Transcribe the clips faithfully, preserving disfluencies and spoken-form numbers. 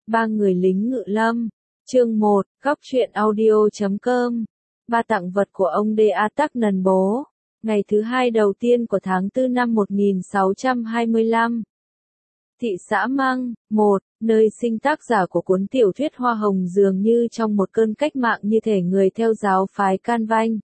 Ba người lính ngự lâm. Chương một, góc truyện audio.com. Ba tặng vật của ông đê a Tắc Nần Bố. Ngày thứ hai đầu tiên của tháng tư năm một nghìn sáu trăm hai mươi lăm. Thị xã Măng, một, nơi sinh tác giả của cuốn tiểu thuyết Hoa Hồng dường như trong một cơn cách mạng như thể người theo giáo phái Can Vanh.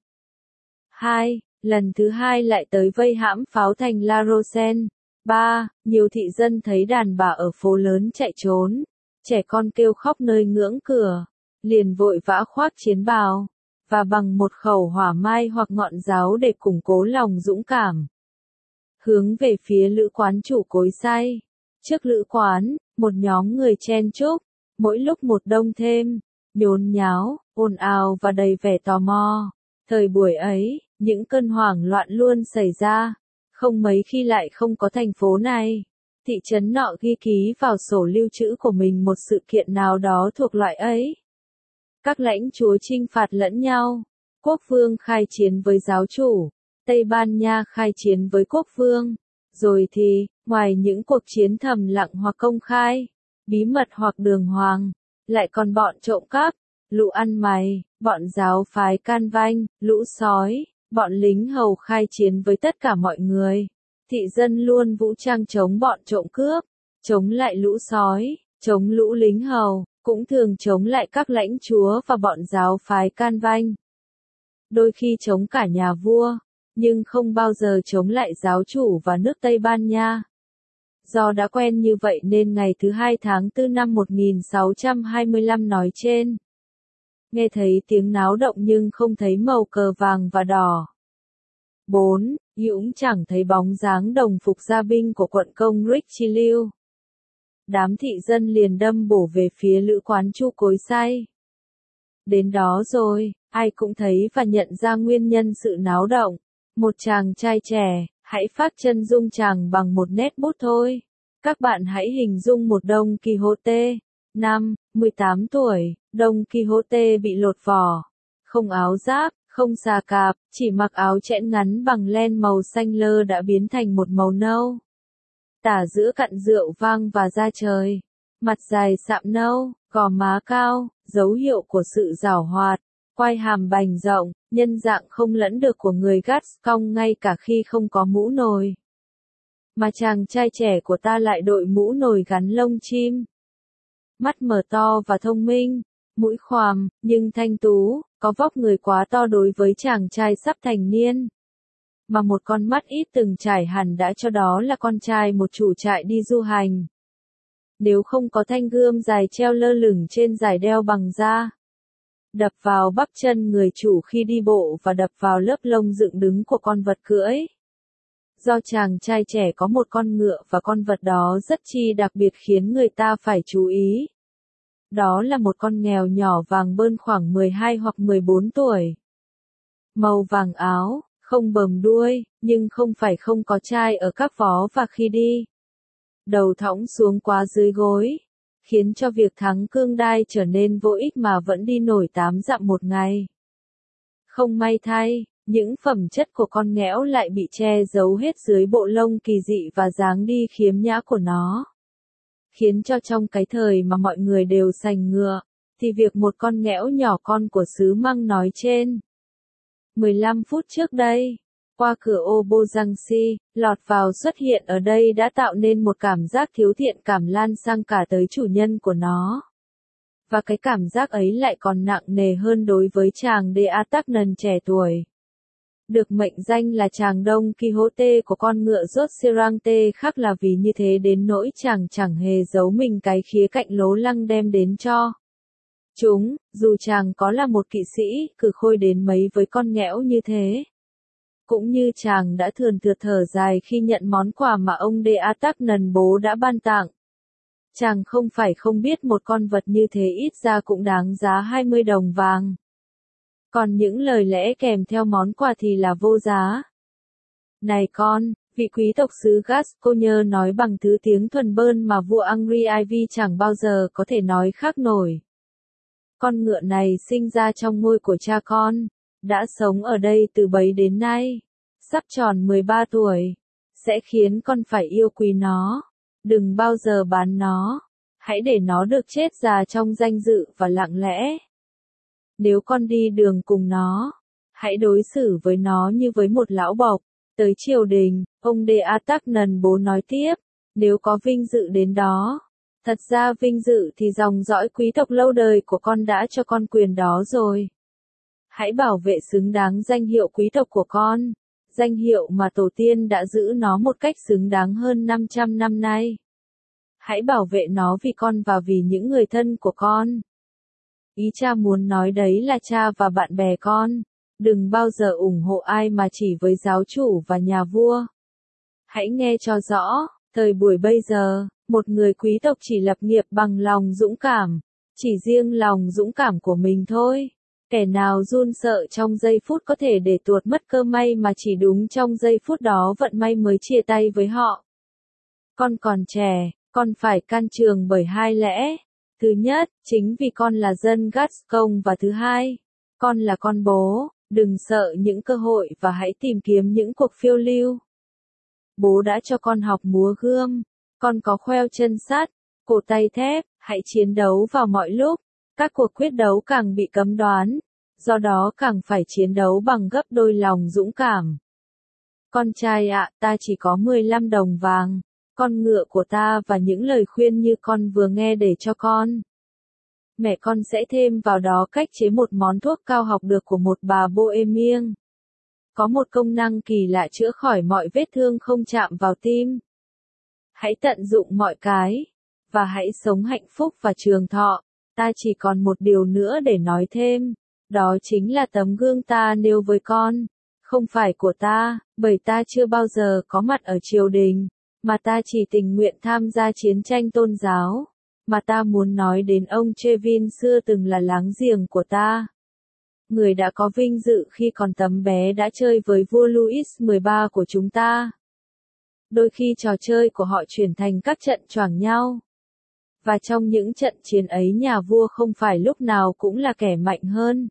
hai. Lần thứ hai lại tới vây hãm pháo thành La Rochelle. ba. Nhiều thị dân thấy đàn bà ở phố lớn chạy trốn, trẻ con kêu khóc nơi ngưỡng cửa, liền vội vã khoác chiến bào, và bằng một khẩu hỏa mai hoặc ngọn giáo để củng cố lòng dũng cảm, hướng về phía lữ quán chủ cối xay. Trước lữ quán, một nhóm người chen chúc, mỗi lúc một đông thêm, nhốn nháo, ồn ào và đầy vẻ tò mò. Thời buổi ấy, những cơn hoảng loạn luôn xảy ra, không mấy khi lại không có thành phố này. Thị trấn nọ ghi ký vào sổ lưu trữ của mình một sự kiện nào đó thuộc loại ấy. Các lãnh chúa chinh phạt lẫn nhau, quốc vương khai chiến với giáo chủ, Tây Ban Nha khai chiến với quốc vương. Rồi thì, ngoài những cuộc chiến thầm lặng hoặc công khai, bí mật hoặc đường hoàng, lại còn bọn trộm cắp, lũ ăn mày, bọn giáo phái Can Vanh, lũ sói, bọn lính hầu khai chiến với tất cả mọi người. Thị dân luôn vũ trang chống bọn trộm cướp, chống lại lũ sói, chống lũ lính hầu, cũng thường chống lại các lãnh chúa và bọn giáo phái Can Vanh. Đôi khi chống cả nhà vua, nhưng không bao giờ chống lại giáo chủ và nước Tây Ban Nha. Do đã quen như vậy nên ngày thứ hai tháng tư năm một nghìn sáu trăm hai mươi lăm nói trên, nghe thấy tiếng náo động nhưng không thấy màu cờ vàng và đỏ. bốn. Cũng chẳng thấy bóng dáng đồng phục gia binh của quận công Richelieu. Đám thị dân liền đâm bổ về phía lữ quán chu cối xay. Đến đó rồi, ai cũng thấy và nhận ra nguyên nhân sự náo động. Một chàng trai trẻ, hãy phác chân dung chàng bằng một nét bút thôi. Các bạn hãy hình dung một Don Quixote. Năm, mười tám tuổi, Don Quixote bị lột vỏ. Không áo giáp, không xà cạp, chỉ mặc áo chẽn ngắn bằng len màu xanh lơ đã biến thành một màu nâu. Tả giữa cặn rượu vang và da trời. Mặt dài sạm nâu, gò má cao, dấu hiệu của sự giảo hoạt. Quai hàm bành rộng, nhân dạng không lẫn được của người Gascon ngay cả khi không có mũ nồi. Mà chàng trai trẻ của ta lại đội mũ nồi gắn lông chim. Mắt mở to và thông minh, mũi khoằm, nhưng thanh tú, có vóc người quá to đối với chàng trai sắp thành niên. Mà một con mắt ít từng trải hẳn đã cho đó là con trai một chủ trại đi du hành. Nếu không có thanh gươm dài treo lơ lửng trên dải đeo bằng da, đập vào bắp chân người chủ khi đi bộ và đập vào lớp lông dựng đứng của con vật cưỡi. Do chàng trai trẻ có một con ngựa và con vật đó rất chi đặc biệt khiến người ta phải chú ý. Đó là một con mèo nhỏ vàng bơn khoảng mười hai hoặc mười bốn tuổi. Màu vàng áo, không bờm đuôi, nhưng không phải không có chai ở các vó và khi đi. Đầu thõng xuống quá dưới gối, khiến cho việc thắng cương đai trở nên vô ích mà vẫn đi nổi tám dặm một ngày. Không may thay, những phẩm chất của con nghẽo lại bị che giấu hết dưới bộ lông kỳ dị và dáng đi khiếm nhã của nó. Khiến cho trong cái thời mà mọi người đều sành ngựa, thì việc một con nghẽo nhỏ con của xứ Măng nói trên mười lăm phút trước đây, qua cửa ô Beaugency, lọt vào xuất hiện ở đây đã tạo nên một cảm giác thiếu thiện cảm lan sang cả tới chủ nhân của nó. Và cái cảm giác ấy lại còn nặng nề hơn đối với chàng đê a Tắc Nần trẻ tuổi. Được mệnh danh là chàng Don Quixote của con ngựa rốt Serante khác là vì như thế đến nỗi chàng chẳng hề giấu mình cái khía cạnh lố lăng đem đến cho chúng, dù chàng có là một kỵ sĩ, cừ khôi đến mấy với con nghẽo như thế. Cũng như chàng đã thườn thượt thở dài khi nhận món quà mà ông đê a Tắc Nần Bố đã ban tặng. Chàng không phải không biết một con vật như thế ít ra cũng đáng giá hai mươi đồng vàng. Còn những lời lẽ kèm theo món quà thì là vô giá. Này con, vị quý tộc xứ Gascogne nói bằng thứ tiếng thuần bơn mà vua Henry Ivy chẳng bao giờ có thể nói khác nổi. Con ngựa này sinh ra trong ngôi của cha con, đã sống ở đây từ bấy đến nay, sắp tròn mười ba tuổi, sẽ khiến con phải yêu quý nó, đừng bao giờ bán nó. Hãy để nó được chết già trong danh dự và lặng lẽ. Nếu con đi đường cùng nó, hãy đối xử với nó như với một lão bộc. Tới triều đình, ông De Atagnan bố nói tiếp, nếu có vinh dự đến đó. Thật ra vinh dự thì dòng dõi quý tộc lâu đời của con đã cho con quyền đó rồi. Hãy bảo vệ xứng đáng danh hiệu quý tộc của con, danh hiệu mà tổ tiên đã giữ nó một cách xứng đáng hơn năm trăm năm nay. Hãy bảo vệ nó vì con và vì những người thân của con. Ý cha muốn nói đấy là cha và bạn bè con, đừng bao giờ ủng hộ ai mà chỉ với giáo chủ và nhà vua. Hãy nghe cho rõ, thời buổi bây giờ, một người quý tộc chỉ lập nghiệp bằng lòng dũng cảm, chỉ riêng lòng dũng cảm của mình thôi. Kẻ nào run sợ trong giây phút có thể để tuột mất cơ may mà chỉ đúng trong giây phút đó vận may mới chia tay với họ. Con còn trẻ, con phải can trường bởi hai lẽ. Thứ nhất, chính vì con là dân Gascon và thứ hai, con là con bố, đừng sợ những cơ hội và hãy tìm kiếm những cuộc phiêu lưu. Bố đã cho con học múa gươm, con có khoeo chân sắt, cổ tay thép, hãy chiến đấu vào mọi lúc. Các cuộc quyết đấu càng bị cấm đoán, do đó càng phải chiến đấu bằng gấp đôi lòng dũng cảm. Con trai ạ, ta chỉ có mười lăm đồng vàng, con ngựa của ta và những lời khuyên như con vừa nghe để cho con. Mẹ con sẽ thêm vào đó cách chế một món thuốc cao học được của một bà Bohemian. Có một công năng kỳ lạ chữa khỏi mọi vết thương không chạm vào tim. Hãy tận dụng mọi cái, và hãy sống hạnh phúc và trường thọ. Ta chỉ còn một điều nữa để nói thêm, đó chính là tấm gương ta nêu với con, không phải của ta, bởi ta chưa bao giờ có mặt ở triều đình, mà ta chỉ tình nguyện tham gia chiến tranh tôn giáo, mà ta muốn nói đến ông Trevin xưa từng là láng giềng của ta. Người đã có vinh dự khi còn tấm bé đã chơi với vua Louis mười ba của chúng ta. Đôi khi trò chơi của họ chuyển thành các trận choảng nhau. Và trong những trận chiến ấy nhà vua không phải lúc nào cũng là kẻ mạnh hơn.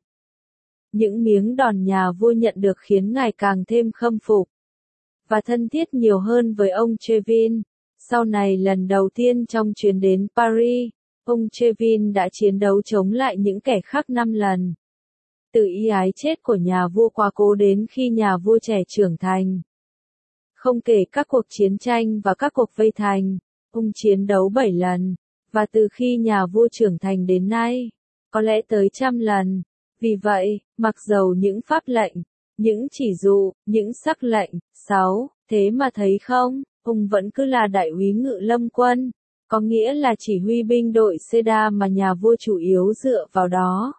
Những miếng đòn nhà vua nhận được khiến ngài càng thêm khâm phục và thân thiết nhiều hơn với ông Trevin. Sau này lần đầu tiên trong chuyến đến Paris, ông Trevin đã chiến đấu chống lại những kẻ khác năm lần. Từ ý ái chết của nhà vua quá cố đến khi nhà vua trẻ trưởng thành. Không kể các cuộc chiến tranh và các cuộc vây thành, ông chiến đấu bảy lần. Và từ khi nhà vua trưởng thành đến nay, có lẽ tới trăm lần. Vì vậy, mặc dầu những pháp lệnh, những chỉ dụ, những sắc lệnh, sáu, thế mà thấy không, ông vẫn cứ là đại úy ngự lâm quân, có nghĩa là chỉ huy binh đội Seda mà nhà vua chủ yếu dựa vào đó.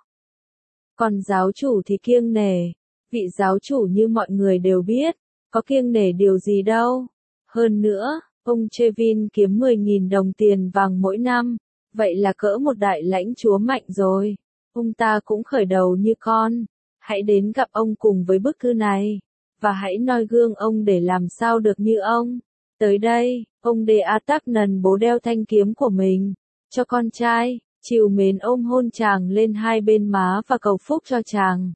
Còn giáo chủ thì kiêng nể, vị giáo chủ như mọi người đều biết, có kiêng nể điều gì đâu. Hơn nữa, ông Trevin kiếm mười nghìn đồng tiền vàng mỗi năm, vậy là cỡ một đại lãnh chúa mạnh rồi. Ông ta cũng khởi đầu như con. Hãy đến gặp ông cùng với bức thư này, và hãy noi gương ông để làm sao được như ông. Tới đây, ông De Atagnan bố đeo thanh kiếm của mình, cho con trai, trìu mến ôm hôn chàng lên hai bên má và cầu phúc cho chàng.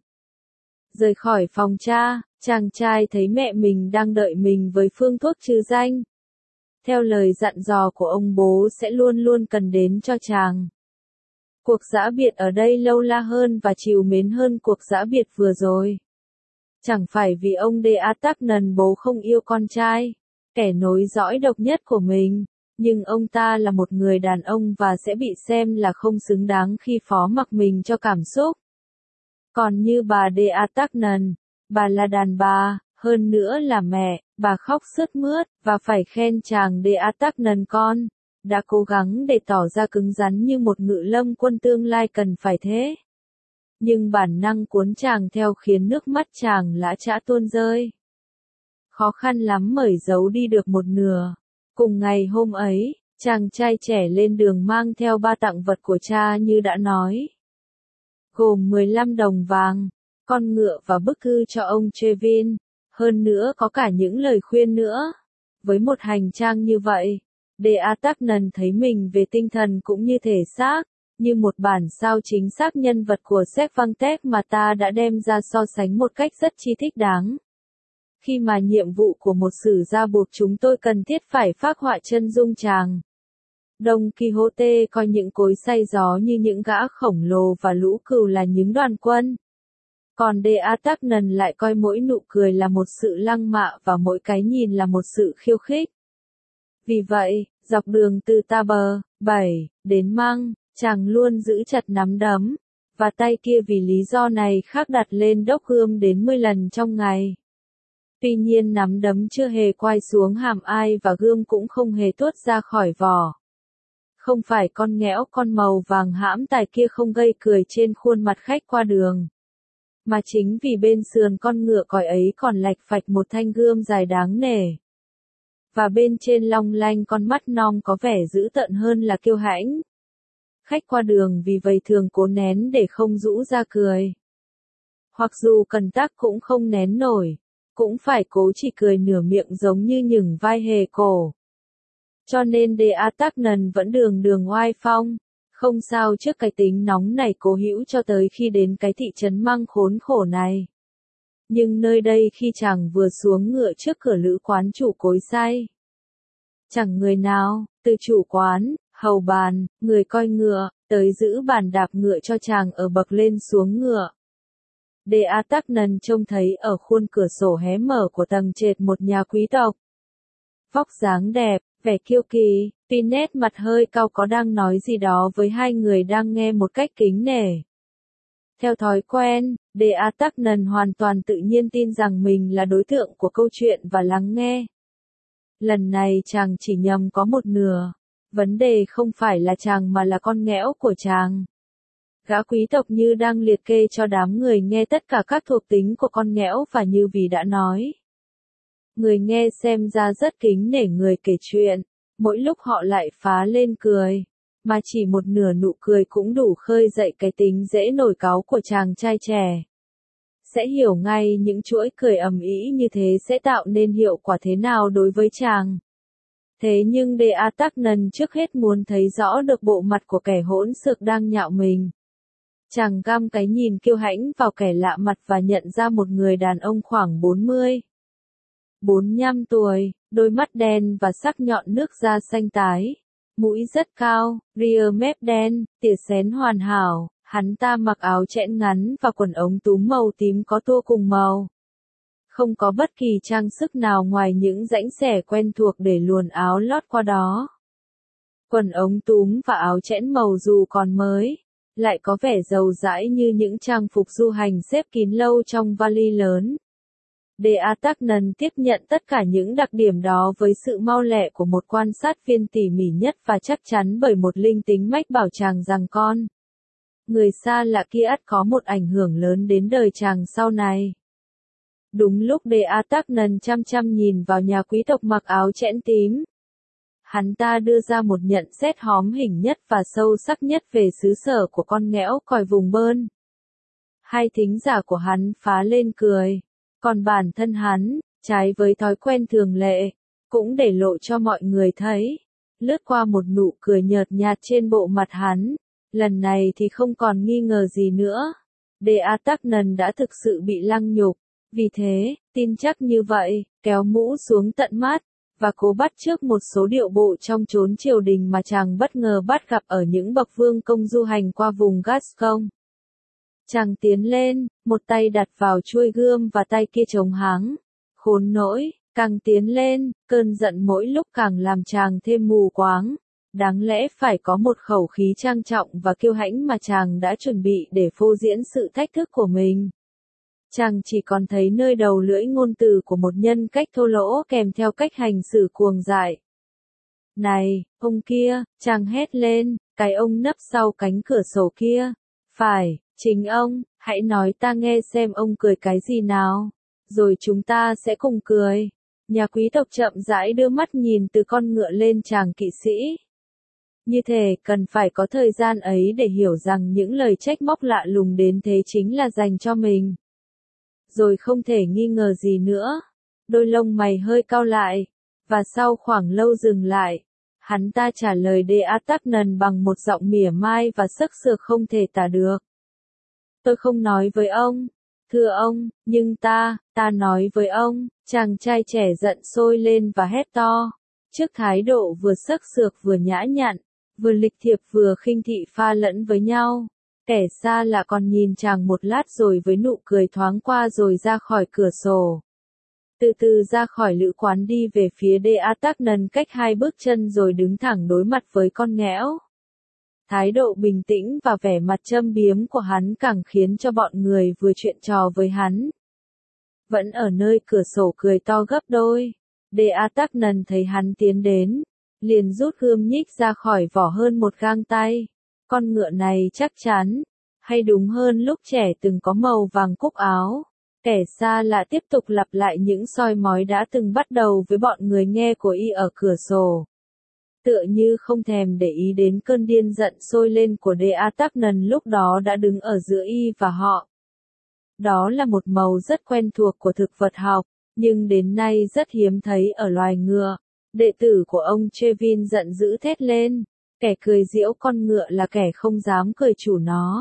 Rời khỏi phòng cha, chàng trai thấy mẹ mình đang đợi mình với phương thuốc trừ danh. Theo lời dặn dò của ông bố sẽ luôn luôn cần đến cho chàng. Cuộc giã biệt ở đây lâu la hơn và trìu mến hơn cuộc giã biệt vừa rồi. Chẳng phải vì ông De Atagnan bố không yêu con trai, kẻ nối dõi độc nhất của mình, nhưng ông ta là một người đàn ông và sẽ bị xem là không xứng đáng khi phó mặc mình cho cảm xúc. Còn như bà De Atagnan, bà là đàn bà, hơn nữa là mẹ, bà khóc sướt mướt, và phải khen chàng De Atagnan con, đã cố gắng để tỏ ra cứng rắn như một ngự lâm quân tương lai cần phải thế. Nhưng bản năng cuốn chàng theo khiến nước mắt chàng lã chã tuôn rơi. Khó khăn lắm mới giấu đi được một nửa. Cùng ngày hôm ấy, chàng trai trẻ lên đường mang theo ba tặng vật của cha như đã nói. Gồm mười lăm đồng vàng, con ngựa và bức thư cho ông Trevin, hơn nữa có cả những lời khuyên nữa. Với một hành trang như vậy, De Atagnan thấy mình về tinh thần cũng như thể xác, như một bản sao chính xác nhân vật của Cervantes mà ta đã đem ra so sánh một cách rất chi thích đáng. Khi mà nhiệm vụ của một sử gia buộc chúng tôi cần thiết phải phác họa chân dung chàng. Don Quixote coi những cối xay gió như những gã khổng lồ và lũ cừu là những đoàn quân. Còn De Artagnan lại coi mỗi nụ cười là một sự lăng mạ và mỗi cái nhìn là một sự khiêu khích. Vì vậy, dọc đường từ Taber, bảy, đến Măng, chàng luôn giữ chặt nắm đấm, và tay kia vì lý do này khác đặt lên đốc gươm đến mười lần trong ngày. Tuy nhiên nắm đấm chưa hề quay xuống hàm ai và gươm cũng không hề tuốt ra khỏi vỏ. Không phải con nghẽo con màu vàng hãm tài kia không gây cười trên khuôn mặt khách qua đường. Mà chính vì bên sườn con ngựa còi ấy còn lạch phạch một thanh gươm dài đáng nể. Và bên trên long lanh con mắt non có vẻ dữ tợn hơn là kiêu hãnh. Khách qua đường vì vậy thường cố nén để không rũ ra cười. Hoặc dù cần tác cũng không nén nổi, cũng phải cố chỉ cười nửa miệng giống như nhửng vai hề cổ. Cho nên De Artagnan vẫn đường đường oai phong, không sao trước cái tính nóng này cố hữu cho tới khi đến cái thị trấn Măng khốn khổ này. Nhưng nơi đây khi chàng vừa xuống ngựa trước cửa lữ quán chủ cối xay, chẳng người nào, từ chủ quán, hầu bàn, người coi ngựa, tới giữ bàn đạp ngựa cho chàng ở bậc lên xuống ngựa. De Artagnan trông thấy ở khuôn cửa sổ hé mở của tầng trệt một nhà quý tộc. Vóc dáng đẹp, vẻ kiêu kỳ, tuy nét mặt hơi cau có đang nói gì đó với hai người đang nghe một cách kính nể. Theo thói quen, De Artagnan hoàn toàn tự nhiên tin rằng mình là đối tượng của câu chuyện và lắng nghe. Lần này chàng chỉ nhầm có một nửa. Vấn đề không phải là chàng mà là con nghẽo của chàng. Gã quý tộc như đang liệt kê cho đám người nghe tất cả các thuộc tính của con nghẽo và như vì đã nói. Người nghe xem ra rất kính nể người kể chuyện, mỗi lúc họ lại phá lên cười, mà chỉ một nửa nụ cười cũng đủ khơi dậy cái tính dễ nổi cáu của chàng trai trẻ. Sẽ hiểu ngay những chuỗi cười ầm ĩ như thế sẽ tạo nên hiệu quả thế nào đối với chàng. Thế nhưng De Artagnan trước hết muốn thấy rõ được bộ mặt của kẻ hỗn xược đang nhạo mình. Chàng găm cái nhìn kiêu hãnh vào kẻ lạ mặt và nhận ra một người đàn ông khoảng bốn mươi, bốn mươi lăm tuổi, đôi mắt đen và sắc nhọn nước da xanh tái, mũi rất cao, ria mép đen, tỉa xén hoàn hảo, hắn ta mặc áo chẽn ngắn và quần ống túm màu tím có tua cùng màu. Không có bất kỳ trang sức nào ngoài những rãnh xẻ quen thuộc để luồn áo lót qua đó. Quần ống túm và áo chẽn màu dù còn mới, lại có vẻ dầu dãi như những trang phục du hành xếp kín lâu trong vali lớn. De Artagnan tiếp nhận tất cả những đặc điểm đó với sự mau lẹ của một quan sát viên tỉ mỉ nhất và chắc chắn bởi một linh tính mách bảo chàng rằng con người xa lạ kia ắt có một ảnh hưởng lớn đến đời chàng sau này. Đúng lúc De Artagnan chăm chăm nhìn vào nhà quý tộc mặc áo chẽn tím, hắn ta đưa ra một nhận xét hóm hình nhất và sâu sắc nhất về xứ sở của con nghẽo còi vùng bơn. Hai thính giả của hắn phá lên cười, còn bản thân hắn, trái với thói quen thường lệ, cũng để lộ cho mọi người thấy, lướt qua một nụ cười nhợt nhạt trên bộ mặt hắn, lần này thì không còn nghi ngờ gì nữa. De Artagnan đã thực sự bị lăng nhục. Vì thế, tin chắc như vậy, kéo mũ xuống tận mắt, và cố bắt chước một số điệu bộ trong chốn triều đình mà chàng bất ngờ bắt gặp ở những bậc vương công du hành qua vùng Gascon. Chàng tiến lên, một tay đặt vào chuôi gươm và tay kia chống háng. Khốn nỗi, càng tiến lên, cơn giận mỗi lúc càng làm chàng thêm mù quáng. Đáng lẽ phải có một khẩu khí trang trọng và kiêu hãnh mà chàng đã chuẩn bị để phô diễn sự thách thức của mình. Chàng chỉ còn thấy nơi đầu lưỡi ngôn từ của một nhân cách thô lỗ kèm theo cách hành xử cuồng dại. Này, ông kia, chàng hét lên, cái ông nấp sau cánh cửa sổ kia. Phải, chính ông, hãy nói ta nghe xem ông cười cái gì nào, rồi chúng ta sẽ cùng cười. Nhà quý tộc chậm rãi đưa mắt nhìn từ con ngựa lên chàng kỵ sĩ. Như thể cần phải có thời gian ấy để hiểu rằng những lời trách móc lạ lùng đến thế chính là dành cho mình. Rồi không thể nghi ngờ gì nữa. Đôi lông mày hơi cau lại, và sau khoảng lâu dừng lại, hắn ta trả lời De Artagnan bằng một giọng mỉa mai và sức sược không thể tả được. Tôi không nói với ông, thưa ông, nhưng ta, ta nói với ông. Chàng trai trẻ giận sôi lên và hét to, trước thái độ vừa sức sược vừa nhã nhặn, vừa lịch thiệp vừa khinh thị pha lẫn với nhau. Kẻ xa lạ còn nhìn chàng một lát rồi với nụ cười thoáng qua rồi ra khỏi cửa sổ. Từ từ ra khỏi lữ quán đi về phía De Atagnan cách hai bước chân rồi đứng thẳng đối mặt với con nghẽo. Thái độ bình tĩnh và vẻ mặt châm biếm của hắn càng khiến cho bọn người vừa chuyện trò với hắn. Vẫn ở nơi cửa sổ cười to gấp đôi. De Atagnan thấy hắn tiến đến, liền rút gươm nhích ra khỏi vỏ hơn một gang tay. Con ngựa này chắc chắn, hay đúng hơn lúc trẻ từng có màu vàng cúc áo. Kẻ xa lạ tiếp tục lặp lại những soi mói đã từng bắt đầu với bọn người nghe của y ở cửa sổ. Tựa như không thèm để ý đến cơn điên giận sôi lên của De Atagnan lúc đó đã đứng ở giữa y và họ. Đó là một màu rất quen thuộc của thực vật học, nhưng đến nay rất hiếm thấy ở loài ngựa. Đệ tử của ông Trevin giận dữ thét lên, kẻ cười giễu con ngựa là kẻ không dám cười chủ nó.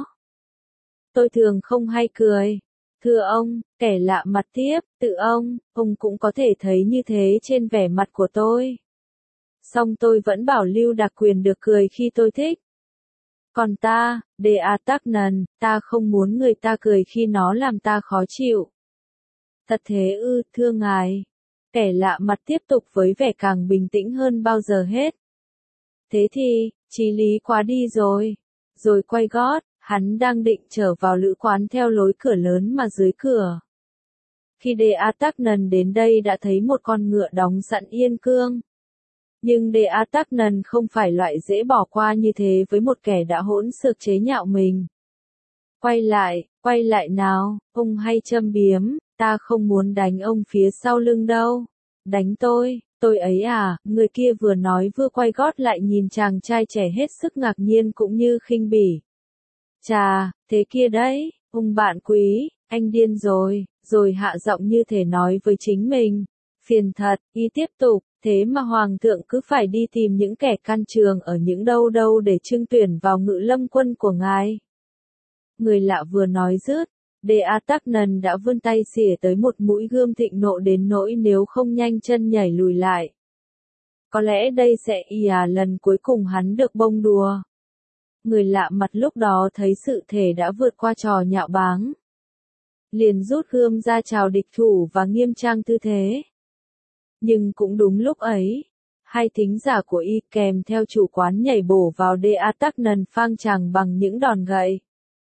Tôi thường không hay cười. Thưa ông, kẻ lạ mặt tiếp, tự ông, ông cũng có thể thấy như thế trên vẻ mặt của tôi. Song tôi vẫn bảo lưu đặc quyền được cười khi tôi thích. Còn ta, De Atagnan, ta không muốn người ta cười khi nó làm ta khó chịu. Thật thế ư, thưa ngài. Kẻ lạ mặt tiếp tục với vẻ càng bình tĩnh hơn bao giờ hết. Thế thì, chí lý quá đi rồi. Rồi quay gót, hắn đang định trở vào lữ quán theo lối cửa lớn mà dưới cửa. Khi De Atagnan đến đây đã thấy một con ngựa đóng sẵn yên cương. Nhưng De Atagnan không phải loại dễ bỏ qua như thế với một kẻ đã hỗn xược chế nhạo mình. Quay lại, quay lại nào, ông hay châm biếm, ta không muốn đánh ông phía sau lưng đâu. Đánh tôi, tôi ấy à, người kia vừa nói vừa quay gót lại nhìn chàng trai trẻ hết sức ngạc nhiên cũng như khinh bỉ. Chà, thế kia đấy, ông bạn quý, anh điên rồi, rồi hạ giọng như thể nói với chính mình. Phiền thật, y tiếp tục, thế mà hoàng thượng cứ phải đi tìm những kẻ can trường ở những đâu đâu để trưng tuyển vào ngự lâm quân của ngài. Người lạ vừa nói dứt, De Atagnan đã vươn tay xỉa tới một mũi gươm thịnh nộ đến nỗi nếu không nhanh chân nhảy lùi lại. Có lẽ đây sẽ là lần cuối cùng hắn được bông đùa. Người lạ mặt lúc đó thấy sự thể đã vượt qua trò nhạo báng. Liền rút gươm ra chào địch thủ và nghiêm trang tư thế. Nhưng cũng đúng lúc ấy, hai thính giả của y kèm theo chủ quán nhảy bổ vào De Atagnan phang chàng bằng những đòn gậy.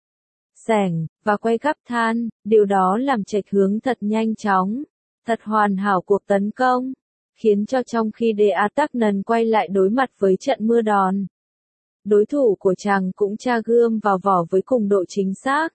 Sẻng, và quay gắp than, điều đó làm chệch hướng thật nhanh chóng, thật hoàn hảo cuộc tấn công, khiến cho trong khi De Atagnan quay lại đối mặt với trận mưa đòn, đối thủ của chàng cũng tra gươm vào vỏ với cùng độ chính xác.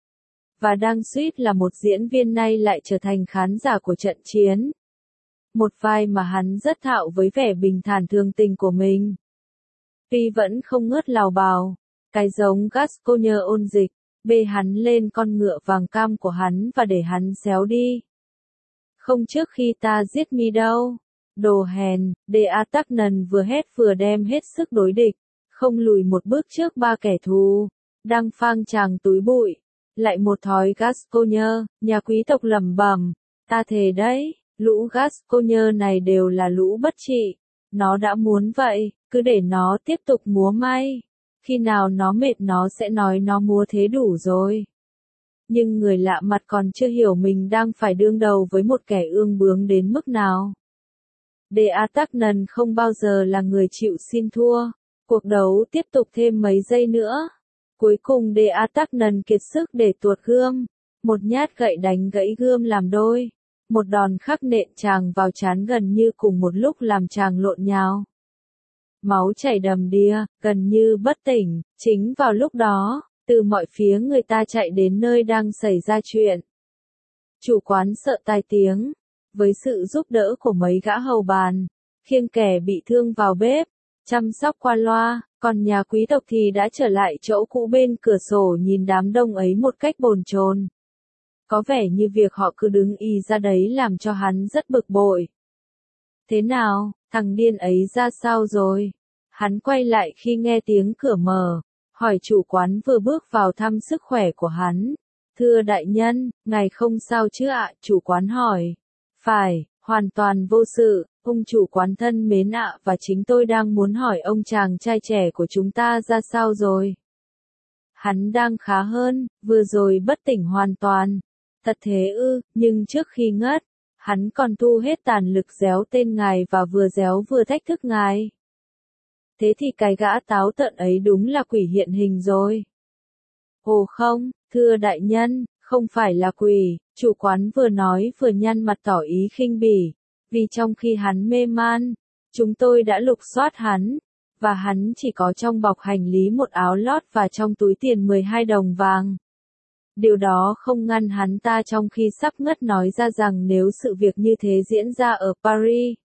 Và đang suýt là một diễn viên nay lại trở thành khán giả của trận chiến. Một vai mà hắn rất thạo với vẻ bình thản thường tình của mình. Tuy vẫn không ngớt lào bào, cái giống Gascogne ôn dịch, bê hắn lên con ngựa vàng cam của hắn và để hắn xéo đi. Không trước khi ta giết mi đâu. Đồ hèn, De Atagnan vừa hét vừa đem hết sức đối địch, không lùi một bước trước ba kẻ thù, đang phang chàng túi bụi. Lại một thói Gascogne, nhà quý tộc lẩm bẩm, ta thề đấy, lũ Gascogne này đều là lũ bất trị. Nó đã muốn vậy, cứ để nó tiếp tục múa may. Khi nào nó mệt nó sẽ nói nó múa thế đủ rồi. Nhưng người lạ mặt còn chưa hiểu mình đang phải đương đầu với một kẻ ương bướng đến mức nào. De Atagnan không bao giờ là người chịu xin thua. Cuộc đấu tiếp tục thêm mấy giây nữa. Cuối cùng De Atagnan kiệt sức để tuột gươm. Một nhát gậy đánh gãy gươm làm đôi. Một đòn khắc nện chàng vào trán gần như cùng một lúc làm chàng lộn nhào. Máu chảy đầm đìa, gần như bất tỉnh. Chính vào lúc đó, từ mọi phía người ta chạy đến nơi đang xảy ra chuyện. Chủ quán sợ tai tiếng. Với sự giúp đỡ của mấy gã hầu bàn, khiêng kẻ bị thương vào bếp, chăm sóc qua loa, còn nhà quý tộc thì đã trở lại chỗ cũ bên cửa sổ nhìn đám đông ấy một cách bồn chồn. Có vẻ như việc họ cứ đứng y ra đấy làm cho hắn rất bực bội. Thế nào, thằng điên ấy ra sao rồi? Hắn quay lại khi nghe tiếng cửa mở, hỏi chủ quán vừa bước vào thăm sức khỏe của hắn. Thưa đại nhân, ngài không sao chứ ạ? Chủ quán hỏi. Phải, hoàn toàn vô sự, Ông chủ quán thân mến ạ, và chính tôi đang muốn hỏi ông chàng trai trẻ của chúng ta ra sao rồi. Hắn đang khá hơn, vừa rồi bất tỉnh hoàn toàn. Thật thế ư, nhưng trước khi ngất, hắn còn thu hết tàn lực réo tên ngài và vừa réo vừa thách thức ngài. Thế thì cái gã táo tợn ấy đúng là quỷ hiện hình rồi. Ồ không, thưa đại nhân, không phải là quỷ, chủ quán vừa nói vừa nhăn mặt tỏ ý khinh bỉ, vì trong khi hắn mê man, chúng tôi đã lục soát hắn, và hắn chỉ có trong bọc hành lý một áo lót và trong túi tiền mười hai đồng vàng. Điều đó không ngăn hắn ta trong khi sắp ngất nói ra rằng nếu sự việc như thế diễn ra ở Paris,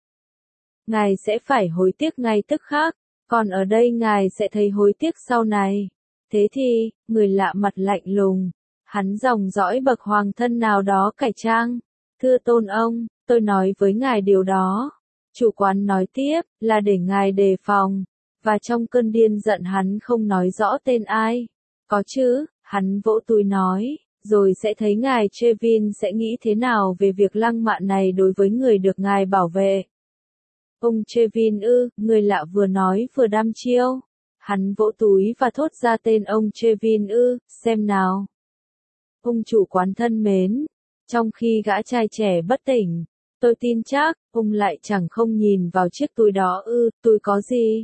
ngài sẽ phải hối tiếc ngay tức khắc, còn ở đây ngài sẽ thấy hối tiếc sau này. Thế thì, người lạ mặt lạnh lùng, hắn dòng dõi bậc hoàng thân nào đó cải trang. Thưa tôn ông, tôi nói với ngài điều đó. Chủ quán nói tiếp, là để ngài đề phòng, và trong cơn điên giận hắn không nói rõ tên ai. Có chứ, hắn vỗ túi nói, rồi sẽ thấy ngài Trevin sẽ nghĩ thế nào về việc lăng mạ này đối với người được ngài bảo vệ. Ông Trevin ư, người lạ vừa nói vừa đăm chiêu. Hắn vỗ túi và thốt ra tên ông Trevin ư, xem nào. Ông chủ quán thân mến, trong khi gã trai trẻ bất tỉnh, tôi tin chắc, ông lại chẳng không nhìn vào chiếc túi đó ư, túi có gì?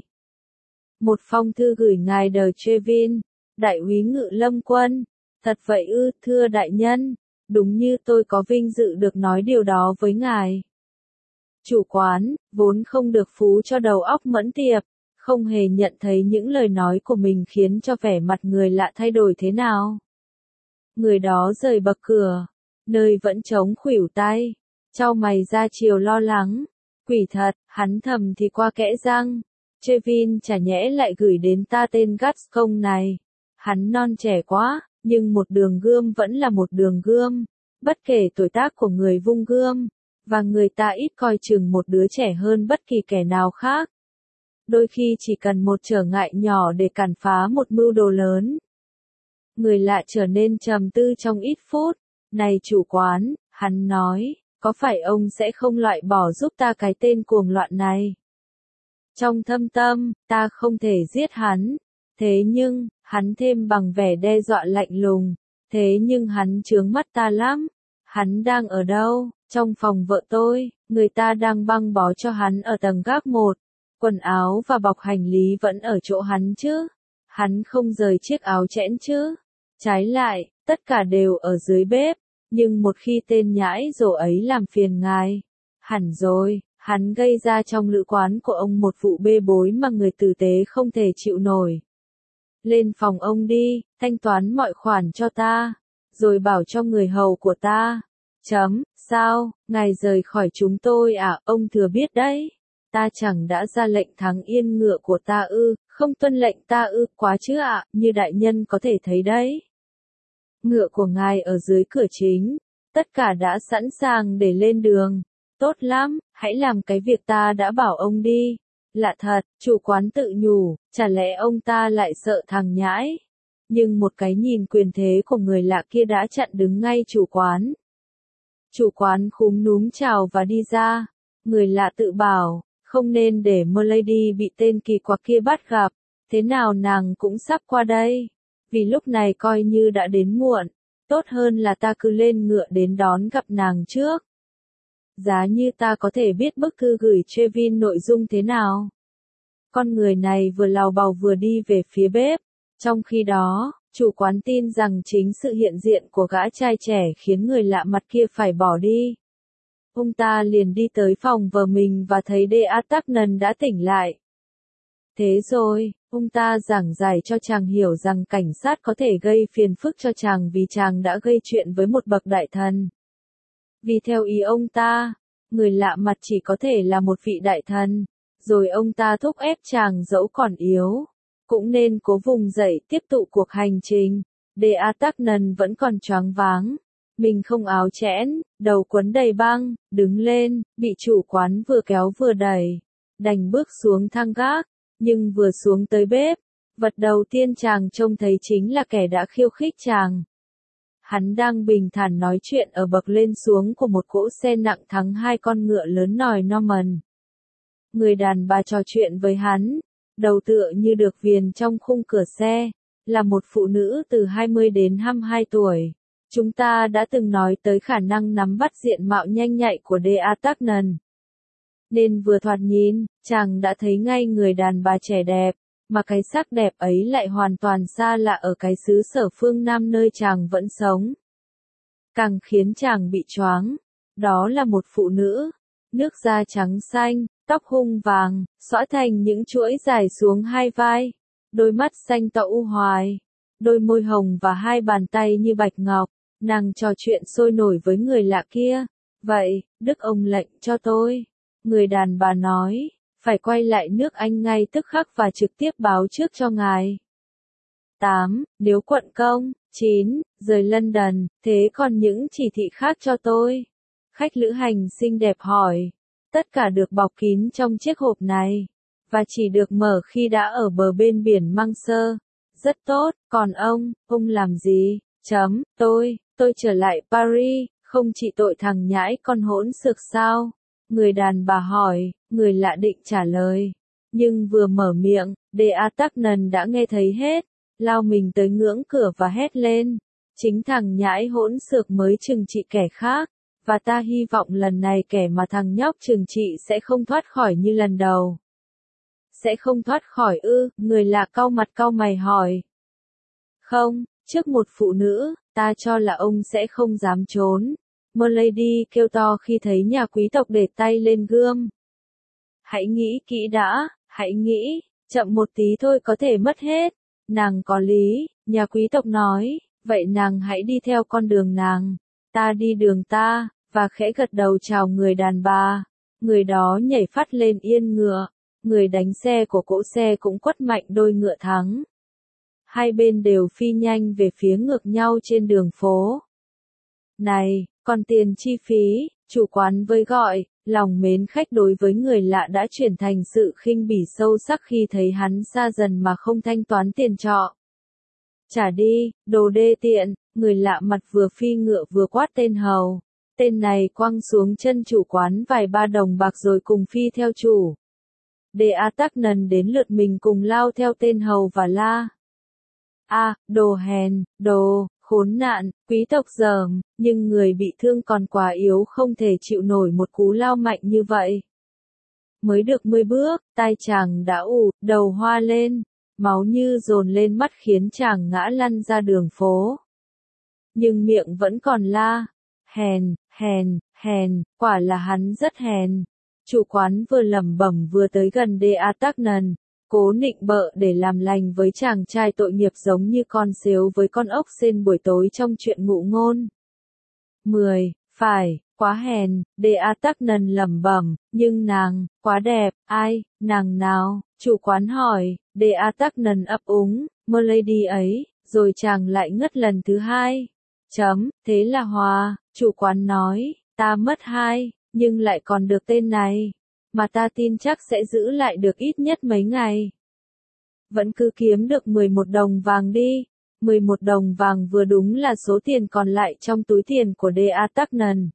Một phong thư gửi ngài De Trevin, đại úy ngự lâm quân. Thật vậy ư, thưa đại nhân, đúng như tôi có vinh dự được nói điều đó với ngài. Chủ quán, vốn không được phú cho đầu óc mẫn tiệp, không hề nhận thấy những lời nói của mình khiến cho vẻ mặt người lạ thay đổi thế nào. Người đó rời bậc cửa, nơi vẫn trống khuỷu tay, chau mày ra chiều lo lắng. Quỷ thật, hắn thầm thì qua kẽ răng. Trevin chả nhẽ lại gửi đến ta tên Gascon này. Hắn non trẻ quá, nhưng một đường gươm vẫn là một đường gươm, bất kể tuổi tác của người vung gươm, và người ta ít coi chừng một đứa trẻ hơn bất kỳ kẻ nào khác. Đôi khi chỉ cần một trở ngại nhỏ để cản phá một mưu đồ lớn. Người lạ trở nên trầm tư trong ít phút. Này chủ quán, hắn nói, có phải ông sẽ không loại bỏ giúp ta cái tên cuồng loạn này? Trong thâm tâm, ta không thể giết hắn. Thế nhưng, hắn thêm bằng vẻ đe dọa lạnh lùng. Thế nhưng hắn chướng mắt ta lắm. Hắn đang ở đâu? Trong phòng vợ tôi, người ta đang băng bó cho hắn ở tầng gác một. Quần áo và bọc hành lý vẫn ở chỗ hắn chứ. Hắn không rời chiếc áo chẽn chứ. Trái lại, tất cả đều ở dưới bếp. Nhưng một khi tên nhãi rổ ấy làm phiền ngài, hẳn rồi, hắn gây ra trong lữ quán của ông một vụ bê bối mà người tử tế không thể chịu nổi. Lên phòng ông đi, thanh toán mọi khoản cho ta, rồi bảo cho người hầu của ta. Chấm, sao, ngài rời khỏi chúng tôi à, ông thừa biết đấy. Ta chẳng đã ra lệnh thắng yên ngựa của ta ư, không tuân lệnh ta ư, quá chứ ạ, à, như đại nhân có thể thấy đấy. Ngựa của ngài ở dưới cửa chính, tất cả đã sẵn sàng để lên đường. Tốt lắm, hãy làm cái việc ta đã bảo ông đi. Lạ thật, chủ quán tự nhủ, chả lẽ ông ta lại sợ thằng nhãi. Nhưng một cái nhìn quyền thế của người lạ kia đã chặn đứng ngay chủ quán. Chủ quán khúm núm chào và đi ra. Người lạ tự bảo, không nên để Milady bị tên kỳ quặc kia bắt gặp. Thế nào nàng cũng sắp qua đây. Vì lúc này coi như đã đến muộn. Tốt hơn là ta cứ lên ngựa đến đón gặp nàng trước. Giá như ta có thể biết bức thư gửi Trevin nội dung thế nào. Con người này vừa lào bào vừa đi về phía bếp. Trong khi đó, chủ quán tin rằng chính sự hiện diện của gã trai trẻ khiến người lạ mặt kia phải bỏ đi. Ông ta liền đi tới phòng vợ mình và thấy De Atagnan đã tỉnh lại. Thế rồi, ông ta giảng giải cho chàng hiểu rằng cảnh sát có thể gây phiền phức cho chàng vì chàng đã gây chuyện với một bậc đại thần. Vì theo ý ông ta, người lạ mặt chỉ có thể là một vị đại thần, rồi ông ta thúc ép chàng dẫu còn yếu, cũng nên cố vùng dậy tiếp tục cuộc hành trình. De Atagnan vẫn còn choáng váng, mình không áo chẽn, đầu quấn đầy băng, đứng lên, bị chủ quán vừa kéo vừa đẩy, đành bước xuống thang gác, nhưng vừa xuống tới bếp, vật đầu tiên chàng trông thấy chính là kẻ đã khiêu khích chàng. Hắn đang bình thản nói chuyện ở bậc lên xuống của một cỗ xe nặng thắng hai con ngựa lớn nòi Norman. Người đàn bà trò chuyện với hắn, đầu tựa như được viền trong khung cửa xe, là một phụ nữ từ hai mươi đến hai mươi hai tuổi. Chúng ta đã từng nói tới khả năng nắm bắt diện mạo nhanh nhạy của đê a Tacnon. Nên vừa thoạt nhìn, chàng đã thấy ngay người đàn bà trẻ đẹp, mà cái sắc đẹp ấy lại hoàn toàn xa lạ ở cái xứ sở phương Nam nơi chàng vẫn sống. Càng khiến chàng bị choáng, đó là một phụ nữ, nước da trắng xanh, tóc hung vàng, xõa thành những chuỗi dài xuống hai vai, đôi mắt xanh to u hoài, đôi môi hồng và hai bàn tay như bạch ngọc. Nàng trò chuyện sôi nổi với người lạ kia. Vậy, Đức ông lệnh cho tôi. Người đàn bà nói, phải quay lại nước Anh ngay tức khắc và trực tiếp báo trước cho ngài. tám. Nếu quận công. chín. Rời London, thế còn những chỉ thị khác cho tôi. Khách lữ hành xinh đẹp hỏi. Tất cả được bọc kín trong chiếc hộp này, và chỉ được mở khi đã ở bờ bên biển Manchester. Rất tốt, còn ông, ông làm gì? Chấm, tôi, tôi trở lại Paris, không trị tội thằng nhãi con hỗn xược sao? Người đàn bà hỏi, người lạ định trả lời. Nhưng vừa mở miệng, đê a Tacnon đã nghe thấy hết, lao mình tới ngưỡng cửa và hét lên. Chính thằng nhãi hỗn xược mới trừng trị kẻ khác, và ta hy vọng lần này kẻ mà thằng nhóc trừng trị sẽ không thoát khỏi như lần đầu. Sẽ không thoát khỏi ư? Người lạ cau mặt cau mày hỏi. Không, trước một phụ nữ, ta cho là ông sẽ không dám trốn. Milady kêu to khi thấy nhà quý tộc để tay lên gươm. Hãy nghĩ kỹ đã, hãy nghĩ, chậm một tí thôi có thể mất hết. Nàng có lý, nhà quý tộc nói, vậy nàng hãy đi theo con đường nàng, ta đi đường ta, và khẽ gật đầu chào người đàn bà. Người đó nhảy phát lên yên ngựa, người đánh xe của cỗ xe cũng quất mạnh đôi ngựa thắng. Hai bên đều phi nhanh về phía ngược nhau trên đường phố. Này, còn tiền chi phí, chủ quán với gọi, lòng mến khách đối với người lạ đã chuyển thành sự khinh bỉ sâu sắc khi thấy hắn xa dần mà không thanh toán tiền trọ. Trả đi, đồ đê tiện, người lạ mặt vừa phi ngựa vừa quát tên hầu. Tên này quăng xuống chân chủ quán vài ba đồng bạc rồi cùng phi theo chủ. đê a Tacnon đến lượt mình cùng lao theo tên hầu và la. A, à, đồ hèn, đồ, khốn nạn, quý tộc dởm, nhưng người bị thương còn quá yếu không thể chịu nổi một cú lao mạnh như vậy. Mới được mười bước, tai chàng đã ù, đầu hoa lên, máu như dồn lên mắt khiến chàng ngã lăn ra đường phố. Nhưng miệng vẫn còn la, hèn, hèn, hèn, quả là hắn rất hèn. Chủ quán vừa lẩm bẩm vừa tới gần đê a Tacnon, cố nịnh bợ để làm lành với chàng trai tội nghiệp giống như con sếu với con ốc sên buổi tối trong chuyện ngụ ngôn. mười. Phải, quá hèn, đê a Tacnon lẩm bẩm, nhưng nàng, quá đẹp, ai, nàng nào, chủ quán hỏi, đê a Tacnon ấp úng, Milady ấy, rồi chàng lại ngất lần thứ hai. Chấm, thế là hòa, chủ quán nói, ta mất hai, nhưng lại còn được tên này, mà ta tin chắc sẽ giữ lại được ít nhất mấy ngày. Vẫn cứ kiếm được mười một đồng vàng đi. mười một đồng vàng vừa đúng là số tiền còn lại trong túi tiền của đê a Tacnon.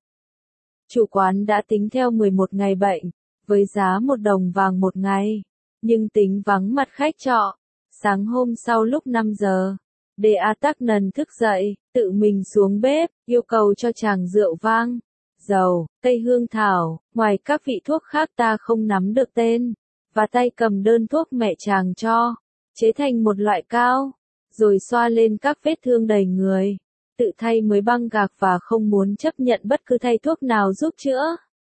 Chủ quán đã tính theo mười một ngày bệnh, với giá một đồng vàng một ngày, nhưng tính vắng mặt khách trọ. Sáng hôm sau lúc năm giờ, đê a Tacnon thức dậy, tự mình xuống bếp, yêu cầu cho chàng rượu vang, dầu, cây hương thảo, ngoài các vị thuốc khác ta không nắm được tên, và tay cầm đơn thuốc mẹ chàng cho, chế thành một loại cao, rồi xoa lên các vết thương đầy người, tự thay mới băng gạc và không muốn chấp nhận bất cứ thay thuốc nào giúp chữa.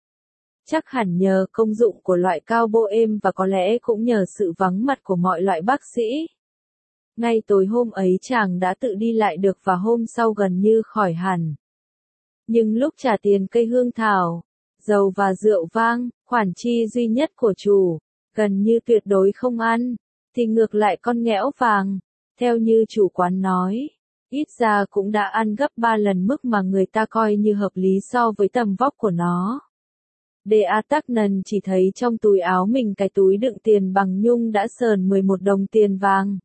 Chắc hẳn nhờ công dụng của loại cao bô êm và có lẽ cũng nhờ sự vắng mặt của mọi loại bác sĩ. Ngay tối hôm ấy chàng đã tự đi lại được và hôm sau gần như khỏi hẳn. Nhưng lúc trả tiền cây hương thảo, dầu và rượu vang, khoản chi duy nhất của chủ, gần như tuyệt đối không ăn, thì ngược lại con nghẽo vàng, theo như chủ quán nói, ít ra cũng đã ăn gấp ba lần mức mà người ta coi như hợp lý so với tầm vóc của nó. đê a Tacnon chỉ thấy trong túi áo mình cái túi đựng tiền bằng nhung đã sờn mười một đồng tiền vàng.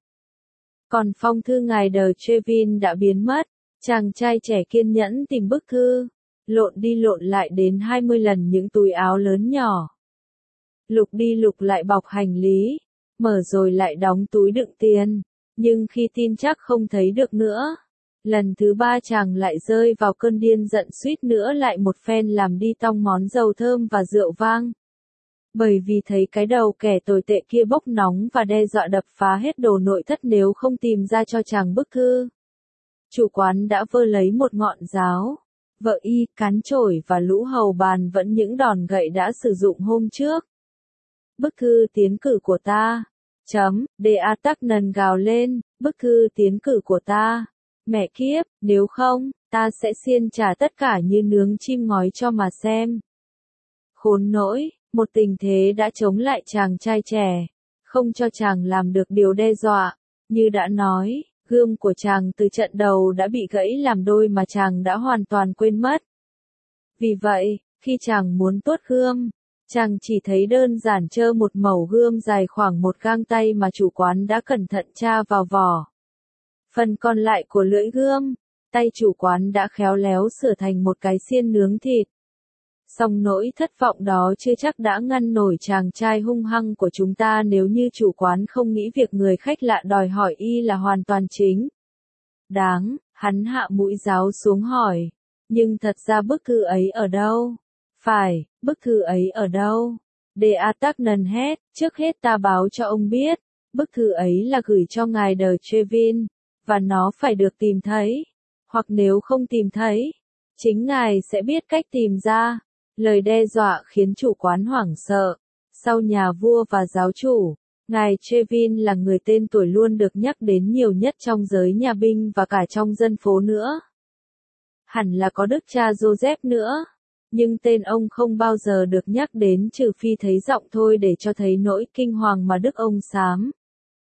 Còn phong thư ngài de Trevin đã biến mất. Chàng trai trẻ kiên nhẫn tìm bức thư, lộn đi lộn lại đến hai mươi lần những túi áo lớn nhỏ. lục đi lục lại bọc hành lý, mở rồi lại đóng túi đựng tiền, nhưng khi tin chắc không thấy được nữa. Lần thứ ba chàng lại rơi vào cơn điên giận suýt nữa lại một phen làm đi tong món dầu thơm và rượu vang. Bởi vì thấy cái đầu kẻ tồi tệ kia bốc nóng và đe dọa đập phá hết đồ nội thất nếu không tìm ra cho chàng bức thư. Chủ quán đã vơ lấy một ngọn giáo, vợ y, cán chổi và lũ hầu bàn vẫn những đòn gậy đã sử dụng hôm trước. Bức thư tiến cử của ta. Chấm, D.A. Tacnan gào lên, bức thư tiến cử của ta. Mẹ kiếp, nếu không, ta sẽ xiên trả tất cả như nướng chim ngói cho mà xem. Khốn nỗi, một tình thế đã chống lại chàng trai trẻ, không cho chàng làm được điều đe dọa. Như đã nói, gươm của chàng từ trận đầu đã bị gãy làm đôi mà chàng đã hoàn toàn quên mất. Vì vậy, khi chàng muốn tuốt gươm, chàng chỉ thấy đơn giản trơ một mẩu gươm dài khoảng một gang tay mà chủ quán đã cẩn thận tra vào vỏ. Phần còn lại của lưỡi gươm, tay chủ quán đã khéo léo sửa thành một cái xiên nướng thịt. Song nỗi thất vọng đó chưa chắc đã ngăn nổi chàng trai hung hăng của chúng ta nếu như chủ quán không nghĩ việc người khách lạ đòi hỏi y là hoàn toàn chính. Đáng, hắn hạ mũi giáo xuống hỏi, nhưng thật ra bức thư ấy ở đâu? Phải, bức thư ấy ở đâu? D.A. Tacnan hét, trước hết ta báo cho ông biết, bức thư ấy là gửi cho ngài de Trevin, và nó phải được tìm thấy, hoặc nếu không tìm thấy, chính ngài sẽ biết cách tìm ra. Lời đe dọa khiến chủ quán hoảng sợ. Sau nhà vua và giáo chủ, ngài Trevin là người tên tuổi luôn được nhắc đến nhiều nhất trong giới nhà binh và cả trong dân phố nữa. Hẳn là có đức cha Joseph nữa, nhưng tên ông không bao giờ được nhắc đến trừ phi thấy giọng thôi để cho thấy nỗi kinh hoàng mà đức ông xám.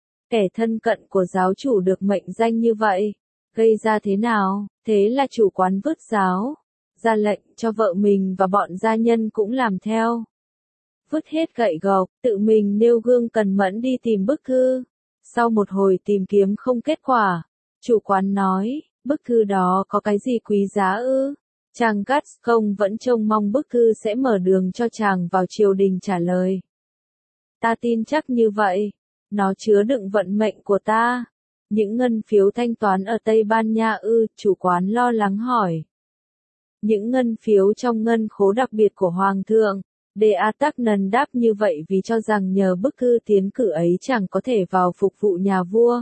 Kẻ thân cận của giáo chủ được mệnh danh như vậy, gây ra thế nào? Thế là chủ quán vứt giáo, ra lệnh cho vợ mình và bọn gia nhân cũng làm theo. Vứt hết gậy gộc, tự mình nêu gương cần mẫn đi tìm bức thư. Sau một hồi tìm kiếm không kết quả, chủ quán nói, bức thư đó có cái gì quý giá ư? Chàng Gascon vẫn trông mong bức thư sẽ mở đường cho chàng vào triều đình trả lời. Ta tin chắc như vậy, nó chứa đựng vận mệnh của ta. Những ngân phiếu thanh toán ở Tây Ban Nha ư? Chủ quán lo lắng hỏi. Những ngân phiếu trong ngân khố đặc biệt của Hoàng thượng. D.A. Tacnan đáp như vậy vì cho rằng nhờ bức thư tiến cử ấy chẳng có thể vào phục vụ nhà vua.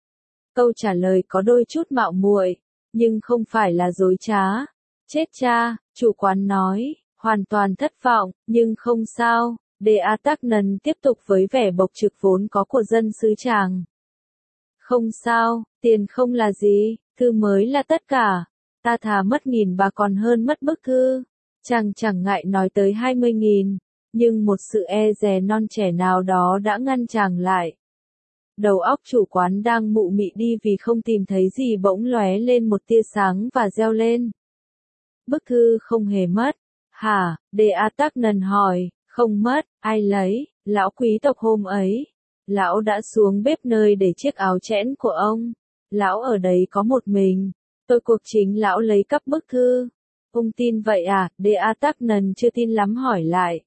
Câu trả lời có đôi chút mạo muội, nhưng không phải là dối trá. Chết cha, chủ quán nói, hoàn toàn thất vọng, nhưng không sao. D.A. Tacnan tiếp tục với vẻ bộc trực vốn có của dân xứ chàng. Không sao, tiền không là gì, thư mới là tất cả. Ta thà mất nghìn bà còn hơn mất bức thư. Chàng chẳng ngại nói tới hai mươi nghìn, nhưng một sự e dè non trẻ nào đó đã ngăn chàng lại. Đầu óc chủ quán đang mụ mị đi vì không tìm thấy gì bỗng lóe lên một tia sáng và reo lên. Bức thư không hề mất. Hả? D.A. Tacnan hỏi, không mất, ai lấy? Lão quý tộc hôm ấy. Lão đã xuống bếp nơi để chiếc áo chẽn của ông. Lão ở đấy có một mình. Tôi cuộc chính lão lấy cắp bức thư. Ông tin vậy à? D.A. Tacnan chưa tin lắm hỏi lại.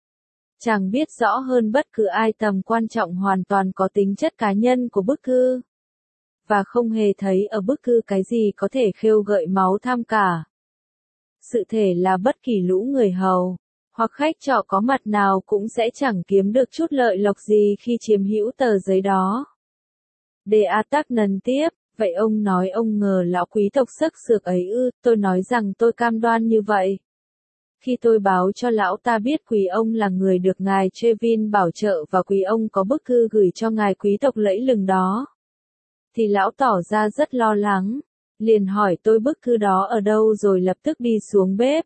Chàng biết rõ hơn bất cứ ai tầm quan trọng hoàn toàn có tính chất cá nhân của bức thư. Và không hề thấy ở bức thư cái gì có thể khêu gợi máu tham cả. Sự thể là bất kỳ lũ người hầu, hoặc khách trọ có mặt nào cũng sẽ chẳng kiếm được chút lợi lộc gì khi chiếm hữu tờ giấy đó. D.A. Tacnan tiếp. Vậy ông nói ông ngờ lão quý tộc sắc sược ấy ư? Tôi nói rằng tôi cam đoan như vậy. Khi tôi báo cho lão ta biết quý ông là người được ngài Trevin bảo trợ và quý ông có bức thư gửi cho ngài quý tộc lẫy lừng đó, thì lão tỏ ra rất lo lắng, liền hỏi tôi bức thư đó ở đâu rồi lập tức đi xuống bếp.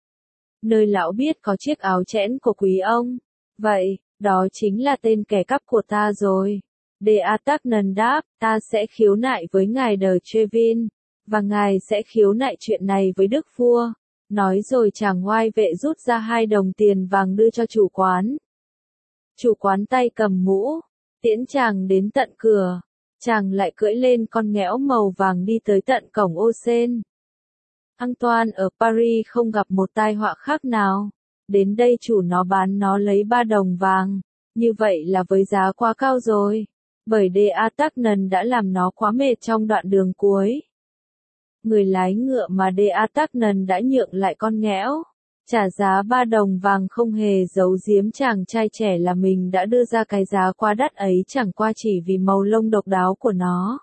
Nơi lão biết có chiếc áo chẽn của quý ông. Vậy, đó chính là tên kẻ cắp của ta rồi. D.A. Tacnan đáp, ta sẽ khiếu nại với ngài de Trevin, và ngài sẽ khiếu nại chuyện này với đức vua. Nói rồi chàng oai vệ rút ra hai đồng tiền vàng đưa cho chủ quán. Chủ quán tay cầm mũ, tiễn chàng đến tận cửa. Chàng lại cưỡi lên con nghẽo màu vàng đi tới tận cổng ô sen. Antoine ở Paris không gặp một tai họa khác nào. đến đây chủ nó bán nó lấy ba đồng vàng. Như vậy là với giá quá cao rồi. Bởi đê a Tacnan đã làm nó quá mệt trong đoạn đường cuối. Người lái ngựa mà đê a Tacnan đã nhượng lại con nghẽo. Trả giá ba đồng vàng không hề giấu giếm chàng trai trẻ là mình đã đưa ra cái giá quá đắt ấy chẳng qua chỉ vì màu lông độc đáo của nó.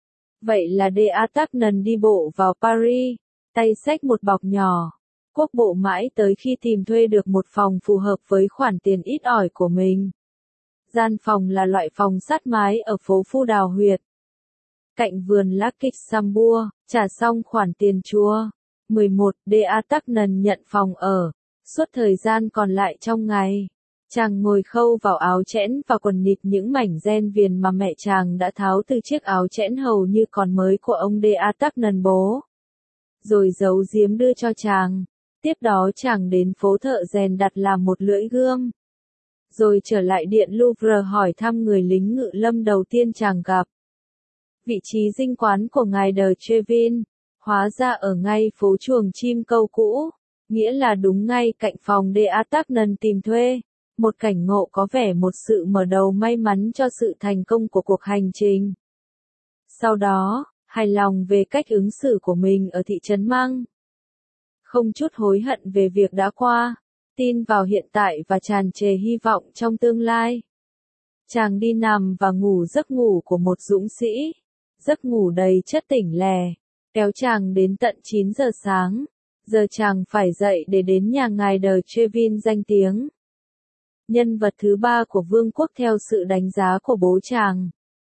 Vậy là đê a Tacnan đi bộ vào Paris, tay xách một bọc nhỏ. Quốc bộ mãi tới khi tìm thuê được một phòng phù hợp với khoản tiền ít ỏi của mình. Gian phòng là loại phòng sắt mái ở phố Phu Đào Huyệt. Cạnh vườn Luxembourg, trả xong khoản tiền chùa. mười một. đê a Tacnan nhận phòng ở. Suốt thời gian còn lại trong ngày, chàng ngồi khâu vào áo chẽn và quần nịt những mảnh ren viền mà mẹ chàng đã tháo từ chiếc áo chẽn hầu như còn mới của ông đê a Tacnan bố. Rồi giấu giếm đưa cho chàng. Tiếp đó chàng đến phố thợ rèn đặt làm một lưỡi gươm. Rồi trở lại điện Louvre hỏi thăm người lính ngự lâm đầu tiên chàng gặp. Vị trí dinh quán của ngài de Treville, hóa ra ở ngay phố chuồng chim câu cũ, nghĩa là đúng ngay cạnh phòng đê a Tacnan tìm thuê. Một cảnh ngộ có vẻ một sự mở đầu may mắn cho sự thành công của cuộc hành trình. Sau đó, hài lòng về cách ứng xử của mình ở thị trấn Măng. Không chút hối hận về việc đã qua, tin vào hiện tại và tràn trề hy vọng trong tương lai. Chàng đi nằm và ngủ giấc ngủ của một dũng sĩ, giấc ngủ đầy chất tỉnh lè, kéo chàng đến tận chín giờ sáng, giờ chàng phải dậy để đến nhà ngài de Treville danh tiếng. Nhân vật thứ ba của vương quốc theo sự đánh giá của bố chàng.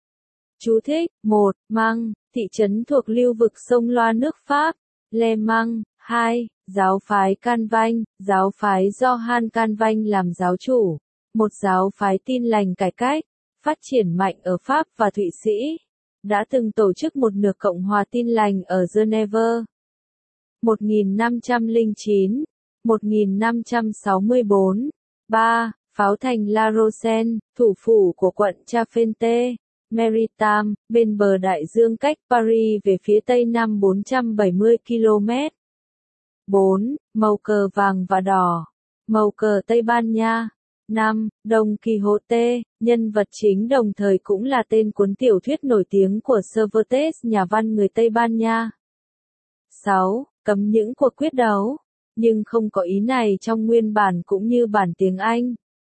Chú thích: một. Măng, thị trấn thuộc lưu vực sông Loa nước Pháp, Le Mans. hai. Giáo phái Calvin, giáo phái do Han Calvin làm giáo chủ, một giáo phái Tin lành cải cách, phát triển mạnh ở Pháp và Thụy Sĩ, đã từng tổ chức một nửa Cộng hòa Tin lành ở Geneva. một nghìn năm trăm lẻ chín đến một nghìn năm trăm sáu mươi tư. ba. Pháo thành La Rochelle, thủ phủ của quận Charente, Maritime, bên bờ đại dương cách Paris về phía tây nam bốn trăm bảy mươi ki lô mét. bốn. Màu cờ vàng và đỏ, màu cờ Tây Ban Nha. năm. Don Quixote, nhân vật chính đồng thời cũng là tên cuốn tiểu thuyết nổi tiếng của Cervantes, nhà văn người Tây Ban Nha. sáu. Cấm những cuộc quyết đấu, nhưng không có ý này trong nguyên bản cũng như bản tiếng Anh.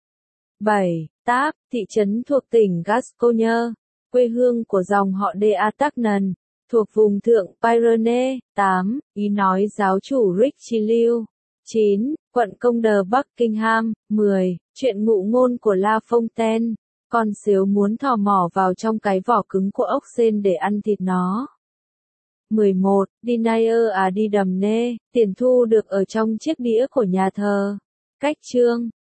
bảy. Tarbes, thị trấn thuộc tỉnh Gascogne, quê hương của dòng họ đê a Tacnan, thuộc vùng thượng Pyrenees. tám. Ý nói giáo chủ Richelieu. chín. Quận công đờ Buckingham. mười. Chuyện ngụ ngôn của La Fontaine. Con sếu muốn thò mỏ vào trong cái vỏ cứng của ốc sên để ăn thịt nó. mười một. Denier à đi đầm nê, tiền thu được ở trong chiếc đĩa của nhà thờ. Cách chương